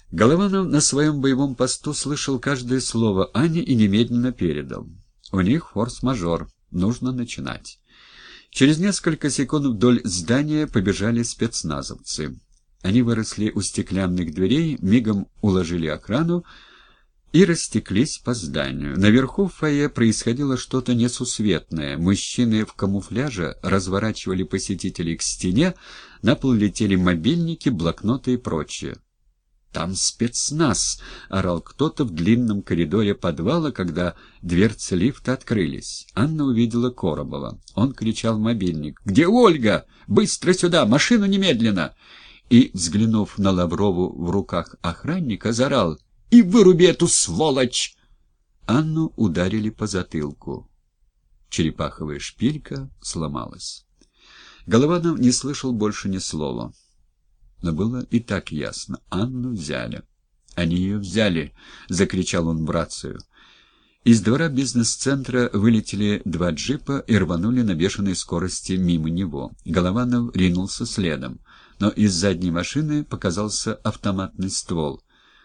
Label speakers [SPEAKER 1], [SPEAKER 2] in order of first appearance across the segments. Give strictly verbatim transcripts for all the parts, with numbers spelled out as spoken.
[SPEAKER 1] Голованов на своем боевом посту слышал каждое слово Ани и немедленно передал. У них форс-мажор, нужно начинать. Через несколько секунд вдоль здания побежали спецназовцы. Они выросли у стеклянных дверей, мигом уложили охрану и растеклись по зданию. Наверху в фойе происходило что-то несусветное. Мужчины в камуфляже разворачивали посетителей к стене, на пол летели мобильники, блокноты и прочее. «Там спецназ!» — орал кто-то в длинном коридоре подвала, когда дверцы лифта открылись. Анна увидела Коробова. Он кричал в мобильник: «Где Ольга? Быстро сюда! Машину немедленно!» И, взглянув на Лаврову в руках охранника, заорал: «И выруби эту сволочь!» Анну ударили по затылку. Черепаховая шпилька сломалась. Голованов не слышал больше ни слова. Но было и так ясно. Анну взяли. «Они ее взяли!» — закричал он в рацию. Из двора бизнес-центра вылетели два джипа и рванули на бешеной скорости мимо него. Голованов ринулся следом, но из задней машины показался автоматный ствол.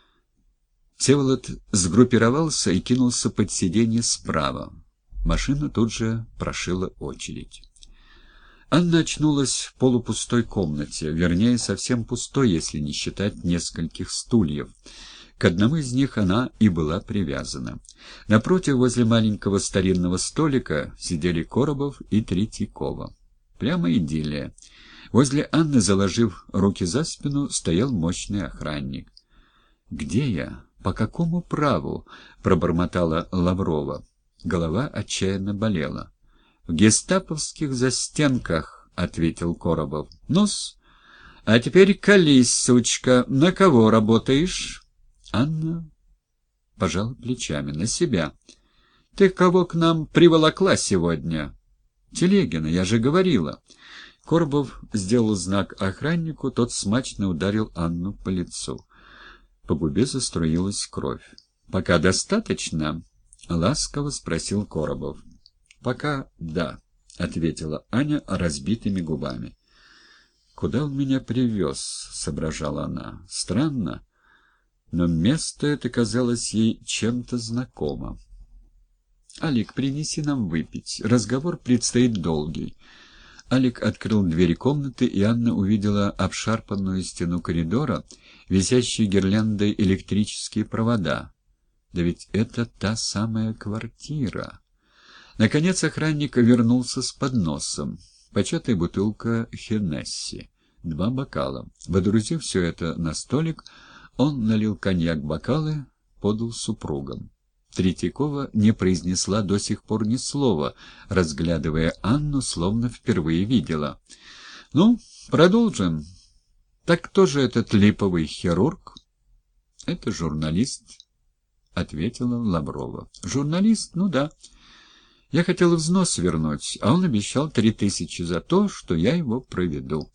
[SPEAKER 1] Всеволод сгруппировался и кинулся под сиденье справа. Машина тут же прошила очередь. Анна очнулась в полупустой комнате, вернее, совсем пустой, если не считать нескольких стульев. К одному из них она и была привязана. Напротив, возле маленького старинного столика, сидели Коробов и Третьякова. Прямо идиллия. Возле Анны, заложив руки за спину, стоял мощный охранник. «Где я? По какому праву?» — пробормотала Лаврова. Голова отчаянно болела. «В гестаповских застенках», — ответил Коробов. «Ну-с, а теперь колись, сучка, на кого работаешь?» Анна пожала плечами. «На себя. Ты кого к нам приволокла сегодня?» «Телегина, я же говорила». Коробов сделал знак охраннику, тот смачно ударил Анну по лицу. По губе заструилась кровь. «Пока достаточно?» — ласково спросил Коробов. «Пока да», — ответила Аня разбитыми губами. «Куда он меня привез?» — соображала она. «Странно, но место это казалось ей чем-то знакомо». «Алик, принеси нам выпить. Разговор предстоит долгий». Алик открыл двери комнаты, и Анна увидела обшарпанную стену коридора, висящие гирляндой электрические провода. Да ведь это та самая квартира. Наконец охранник вернулся с подносом. Початая бутылка Хеннесси, два бокала. Водрузив все это на столик, он налил коньяк в бокалы, подал супругам. Третьякова не произнесла до сих пор ни слова, разглядывая Анну, словно впервые видела. «Ну, продолжим. Так кто же этот липовый хирург?» «Это журналист», — ответила Лаврова. «Журналист? Ну да. Я хотел взнос вернуть, а он обещал три тысячи за то, что я его проведу.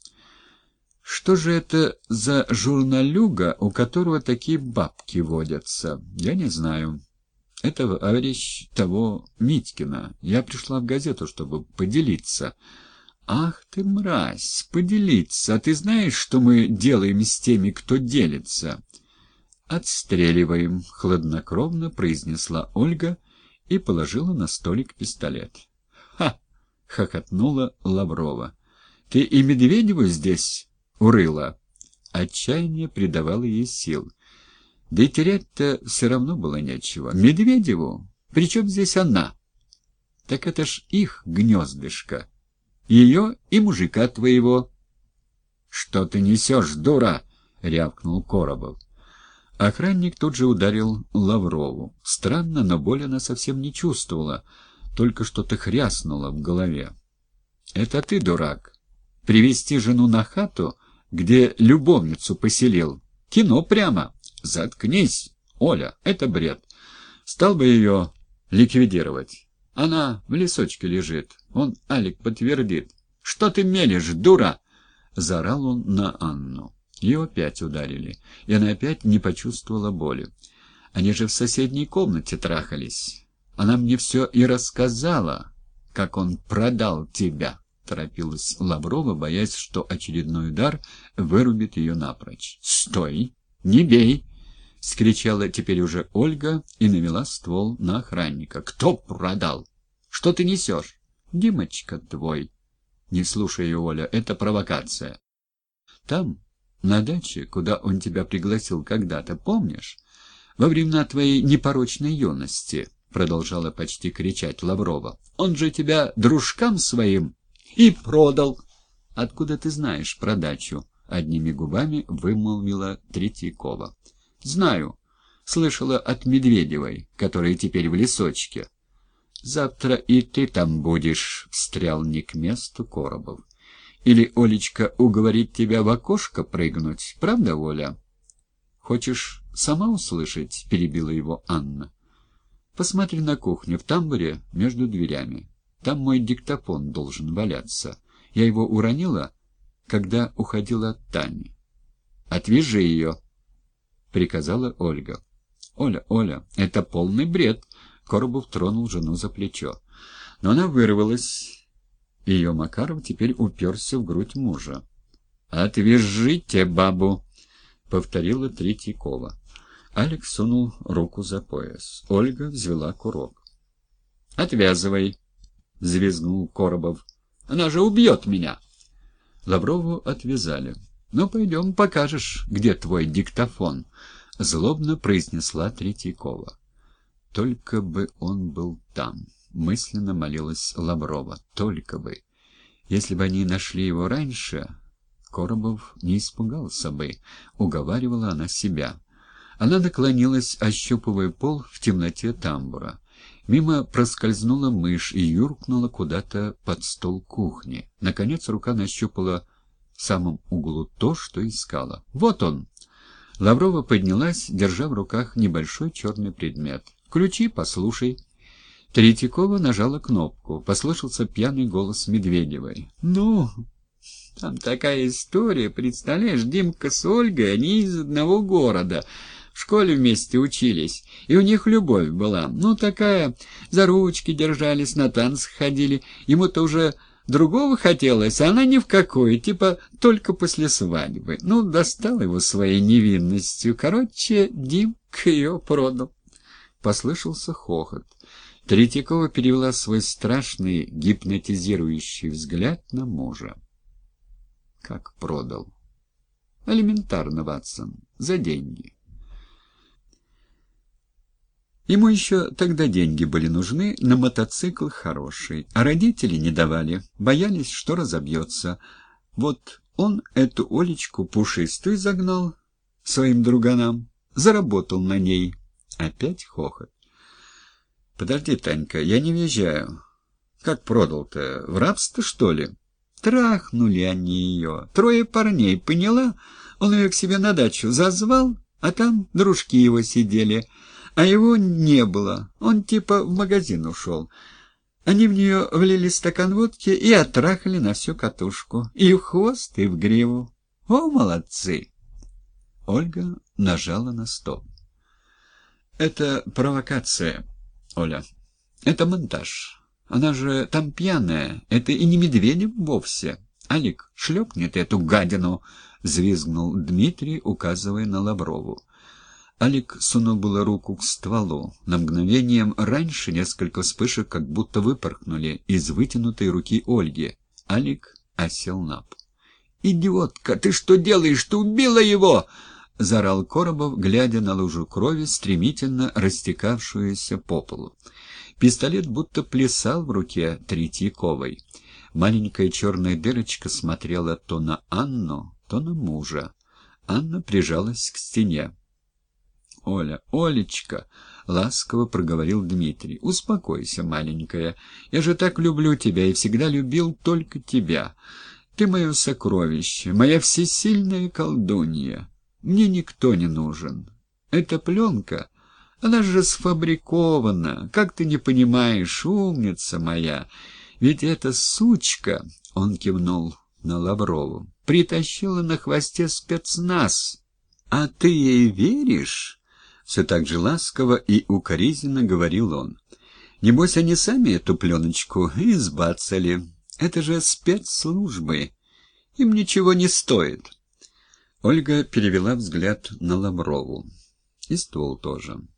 [SPEAKER 1] Что же это за журналюга, у которого такие бабки водятся? Я не знаю. Это товарищ того Митькина. Я пришла в газету, чтобы поделиться». «Ах ты, мразь, поделиться! А ты знаешь, что мы делаем с теми, кто делится?» «Отстреливаем», — хладнокровно произнесла Ольга и положила на столик пистолет. «Ха!» — хохотнула Лаврова. «Ты и Медведеву здесь урыла?» Отчаяние придавало ей сил. Да и терять-то все равно было нечего. «Медведеву? Причем здесь она?» «Так это ж их гнездышко. Ее и мужика твоего». «Что ты несешь, дура?» — рявкнул Коробов. Охранник тут же ударил Лаврову. Странно, но боли она совсем не чувствовала, только что-то хряснуло в голове. «Это ты, дурак, привести жену на хату, где любовницу поселил? Кино прямо. Заткнись, Оля, это бред. Стал бы ее ликвидировать. Она в лесочке лежит, он Алик подтвердит. Что ты мелешь, дура?» — заорал он на Анну. Ее опять ударили, и она опять не почувствовала боли. Они же в соседней комнате трахались. Она мне все и рассказала, как он продал тебя, — торопилась Лаврова, боясь, что очередной удар вырубит ее напрочь. — Стой! Не бей! — скричала теперь уже Ольга и навела ствол на охранника. «Кто продал? Что ты несешь?» «Димочка твой». «Не слушай ее, Оля, это провокация». «Там, на даче, куда он тебя пригласил когда-то, помнишь? Во времена твоей непорочной юности», — продолжала почти кричать Лаврова. «Он же тебя дружкам своим и продал». «Откуда ты знаешь про дачу?» — одними губами вымолвила Третьякова. «Знаю. Слышала от Медведевой, которая теперь в лесочке». «Завтра и ты там будешь», — встрял не к месту Коробов. «Или Олечка уговорит тебя в окошко прыгнуть, правда, Оля?» «Хочешь сама услышать?» — перебила его Анна. «Посмотри на кухню, в тамбуре между дверями. Там мой диктофон должен валяться. Я его уронила, когда уходила от Тани». «Отвяжи ее», — приказала Ольга. «Оля, Оля, это полный бред», — Коробов тронул жену за плечо. Но она вырвалась. Ее Макаров теперь уперся в грудь мужа. «Отвяжите бабу», — повторила Третьякова. Алекс сунул руку за пояс. Ольга взвела курок. «Отвязывай», — взвизгнул Коробов. «Она же убьет меня». Лаврову отвязали. «Ну, пойдем, покажешь, где твой диктофон», — злобно произнесла Третьякова. «Только бы он был там», — мысленно молилась Лаврова. «Только бы. Если бы они нашли его раньше, Коробов не испугался бы», — уговаривала она себя. Она наклонилась, ощупывая пол в темноте тамбура. Мимо проскользнула мышь и юркнула куда-то под стол кухни. Наконец рука нащупала в самом углу то, что искала. «Вот он!» Лаврова поднялась, держа в руках небольшой черный предмет. «Ключи, послушай». Третьякова нажала кнопку. Послышался пьяный голос Медведевой. «Ну, там такая история, представляешь, Димка с Ольгой, они из одного города. В школе вместе учились, и у них любовь была. Ну, такая, за ручки держались, на танцы ходили. Ему-то уже другого хотелось, а она ни в какой, типа только после свадьбы. Ну, достал его своей невинностью. Короче, Димка ее продал». Послышался хохот. Третьякова перевела свой страшный гипнотизирующий взгляд на мужа. «Как продал?» «Элементарно, Ватсон, за деньги». Ему еще тогда деньги были нужны, на мотоцикл хороший, а родители не давали, боялись, что разобьется. Вот он эту Олечку пушистую загнал своим друганам, заработал на ней. Опять хохот. «Подожди, Танька, я не въезжаю. Как продал-то? В рабство, что ли?» Трахнули они ее. Трое парней, поняла? Он ее к себе на дачу зазвал, а там дружки его сидели. А его не было. Он типа в магазин ушел. Они в нее влили стакан водки и оттрахали на всю катушку. И в хвост, и в гриву. О, молодцы! Ольга нажала на стол. «Это провокация, Оля. Это монтаж. Она же там пьяная. Это и не Медведев вовсе. Алик, шлепнет эту гадину!» — взвизгнул Дмитрий, указывая на Лаврову. Алик сунул было руку к стволу. На мгновение раньше несколько вспышек как будто выпорхнули из вытянутой руки Ольги. Алик осел на пол. «Идиотка, ты что делаешь? Ты убила его!» — заорал Коробов, глядя на лужу крови, стремительно растекавшуюся по полу. Пистолет будто плясал в руке Третьяковой. Маленькая черная дырочка смотрела то на Анну, то на мужа. Анна прижалась к стене. «Оля, Олечка!» — ласково проговорил Дмитрий. «Успокойся, маленькая. Я же так люблю тебя и всегда любил только тебя. Ты мое сокровище, моя всесильная колдунья. Мне никто не нужен. Эта пленка, она же сфабрикована. Как ты не понимаешь, умница моя? Ведь эта сучка, — он кивнул на Лаврову, — притащила на хвосте спецназ. А ты ей веришь?» Все так же ласково и укоризненно говорил он. «Небось, они сами эту пленочку и сбацали. Это же спецслужбы. Им ничего не стоит». Ольга перевела взгляд на Лаврову. И ствол тоже.